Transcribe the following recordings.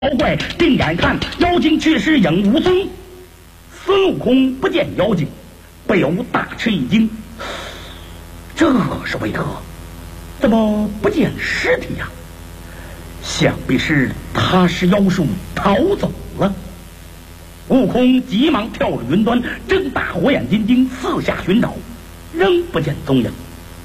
妖怪定眼看，妖精却是影无踪。孙悟空不见妖精，不由大吃一惊，这是为何？怎么不见尸体呀？想必是他是妖术逃走了。悟空急忙跳入云端，睁大火眼金睛四下寻找，仍不见踪影。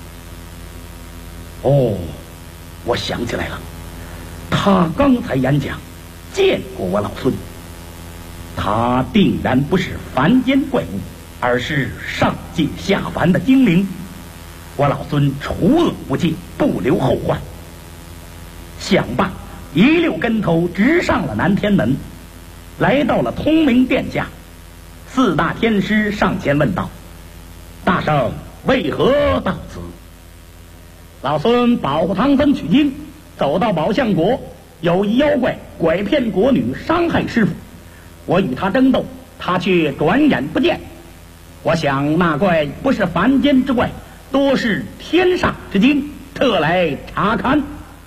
哦，我想起来了，他刚才演讲见过我老孙，他定然不是凡间怪物，而是上界下凡的精灵。我老孙除恶不戒，不留后患。想罢，一溜跟头直上了南天门，来到了通明殿下。四大天师上前问道：“大圣为何到此？”老孙保护唐僧取经，走到宝象国，有一妖怪拐骗国女，伤害师傅。我与他争斗，他却转眼不见。我想那怪不是凡间之怪，多是天上之精，特来查勘。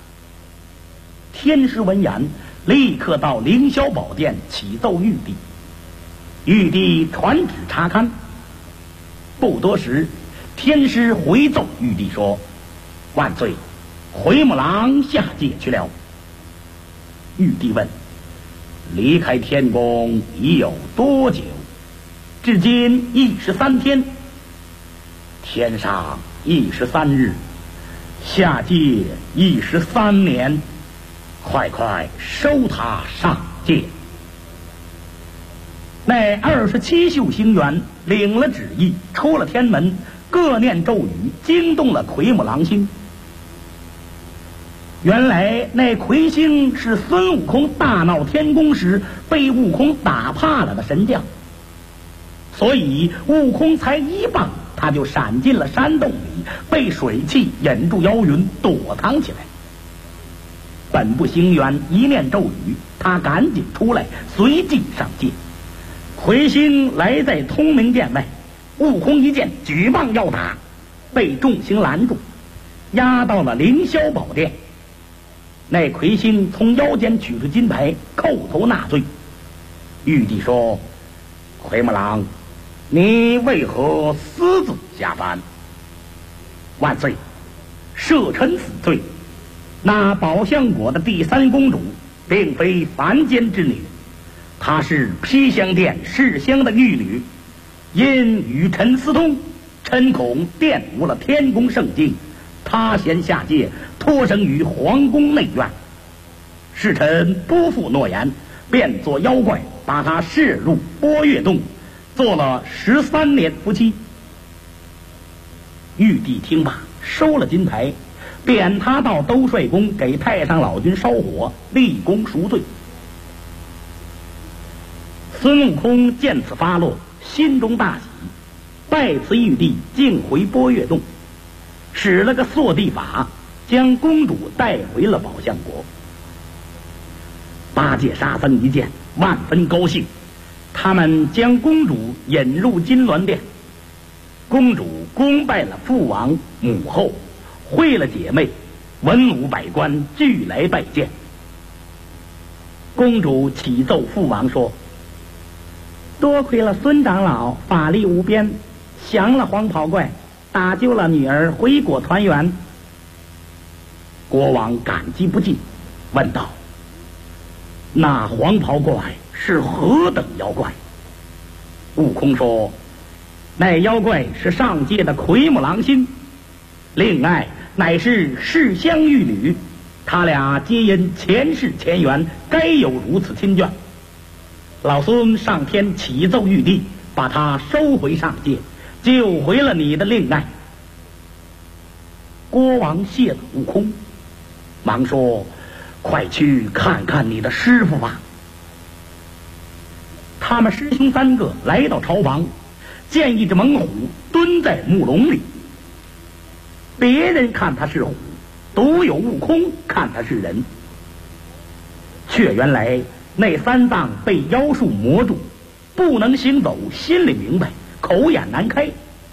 天师闻言，立刻到凌霄宝殿启奏玉帝。玉帝传旨查勘。不多时，天师回奏玉帝说：“万岁，回母郎下界去了。”玉帝问：“离开天宫已有多久？”“至今13天。”“天上13日，下界13年，快快收他上界。”那27宿星元领了旨意，出了天门，各念咒语，惊动了奎木狼星。原来那魁星是孙悟空大闹天宫时被悟空打怕了的神将，所以悟空才一棒，他就闪进了山洞里，被水汽引住妖云，躲藏起来。本部星元一念咒语，他赶紧出来，随即上界。魁星来在通明殿外，悟空一见举棒要打，被众星拦住，押到了凌霄宝殿。那魁星从腰间取出金牌，叩头纳罪。玉帝说：“奎木狼，你为何私自下凡？”“万岁，赦臣死罪。那宝象国的第三公主并非凡间之女，她是披香殿侍香的玉女，因与臣私通，臣恐玷污了天宫圣境，他先下界，托生于皇宫内院。是臣不负诺言，变作妖怪，把他摄入波月洞，做了13年夫妻。”玉帝听罢，收了金牌，贬他到兜率宫给太上老君烧火，立功赎罪。孙悟空见此发落，心中大喜，拜辞玉帝，径回波月洞，使了个缩地法，将公主带回了宝象国。八戒、沙僧一见，万分高兴，他们将公主引入金銮殿。公主恭拜了父王母后，会了姐妹，文武百官俱来拜见。公主启奏父王说：“多亏了孙长老法力无边，降了黄袍怪，打救了女儿，回国团圆。”国王感激不尽，问道：“那黄袍怪是何等妖怪？”悟空说：“那妖怪是上界的奎木狼星，另外乃是侍香玉女，他俩皆因前世前缘，该有如此亲眷。老孙上天启奏玉帝，把他收回上界，救回了你的令爱。”国王谢了悟空，忙说：“快去看看你的师傅吧。”他们师兄三个来到巢房，见一只猛虎蹲在木笼里。别人看他是虎，独有悟空看他是人。却原来那三藏被妖术魔住，不能行走，心里明白，口眼难开。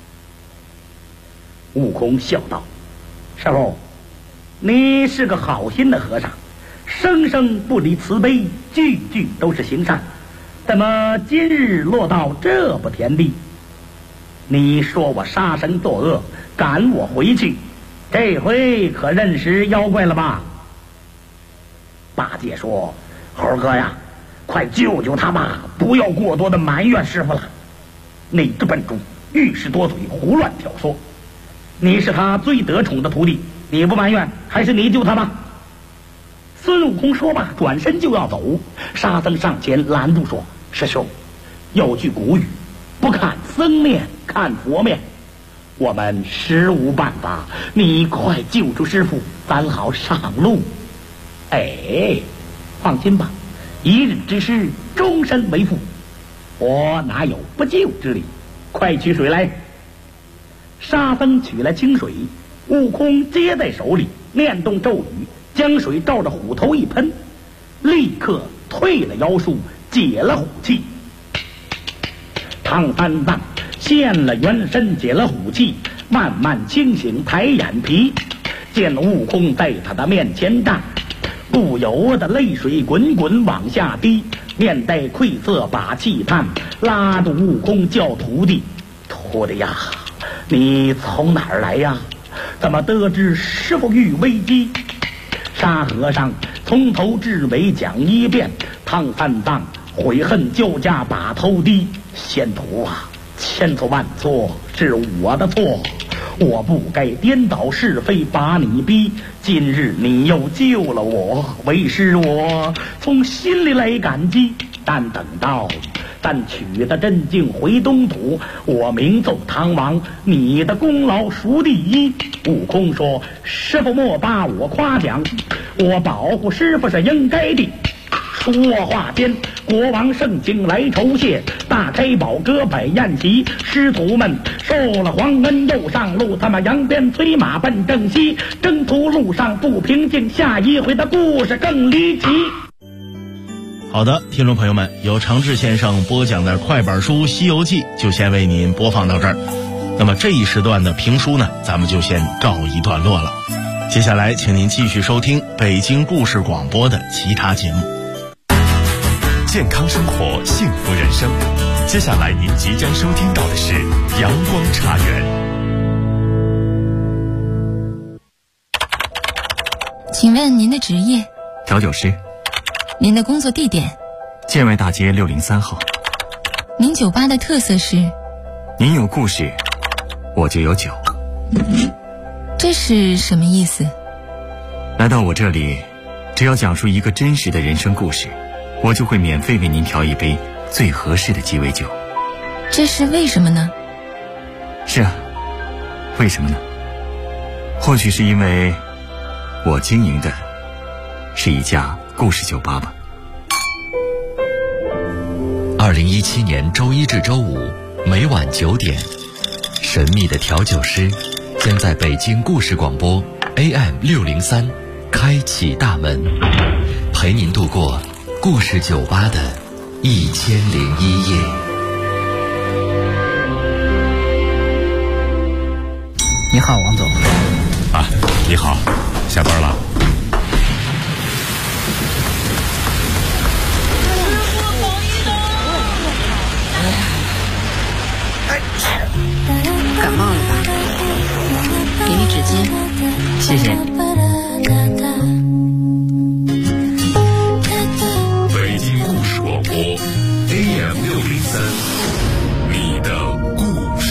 悟空笑道：“师傅，你是个好心的和尚，生生不离慈悲， 句句都是行善，怎么今日落到这步田地？你说我杀生作恶，赶我回去，这回可认识妖怪了吧？八戒说：猴哥呀，快救救他吧，不要过多的埋怨师傅了。那个笨猪遇事多嘴，胡乱挑唆，你是他最得宠的徒弟，你不埋怨，还是你救他吧。孙悟空说罢，转身就要走。沙僧上前拦住说：师兄，有句古语，不看僧面看佛面，我们实无办法，你快救出师傅，咱好上路。哎，放心吧，一日之师，终身为父，我哪有不救之理？快取水来。沙僧取来清水，悟空接在手里，念动咒语，将水照着虎头一喷，立刻退了妖术，解了虎气。唐三藏现了原身，解了虎气，慢慢清醒，抬眼皮，见悟空在他的面前站，不由得泪水滚滚往下滴，面带愧色把气叹，拉住悟空叫徒弟：徒弟呀，你从哪儿来呀？怎么得知师傅遇危机？沙和尚从头至尾讲一遍，唐三藏悔恨交加把头低。仙徒啊，千错万错是我的错，我不该颠倒是非把你逼，今日你又救了我，为师我从心里来感激。但等到咱取得真经回东土，我明奏唐王，你的功劳属第一。悟空说：师傅莫把我夸奖，我保护师傅是应该的。说话间，国王盛情来酬谢，大开宝阁摆宴席，师徒们受了皇恩又上路，他们扬鞭催马奔正西，征途路上不平静，下一回的故事更离奇。 好的，听众朋友们，由常志先生播讲的快板书《西游记》就先为您播放到这儿。那么这一时段的评书呢，咱们就先告一段落了。接下来请您继续收听北京故事广播的其他节目。 健康生活，幸福人生。接下来您即将收听到的是阳光茶园。 请问您的职业？ 调酒师。 您的工作地点？ 建外大街603号。 您酒吧的特色是？ 您有故事，我就有酒。 这是什么意思？ 来到我这里，只要讲述一个真实的人生故事，我就会免费为您调一杯最合适的鸡尾酒。 这是为什么呢？ 是啊，为什么呢？或许是因为我经营的是一家故事酒吧吧。 2017年周一至周五每晚9点，神秘的调酒师将在北京故事广播 AM603开启大门，陪您度过故事酒吧的1001夜。 你好，王总。 啊，你好，下班了。 感冒了吧？给你纸巾。谢谢。 北京故事广播 AM603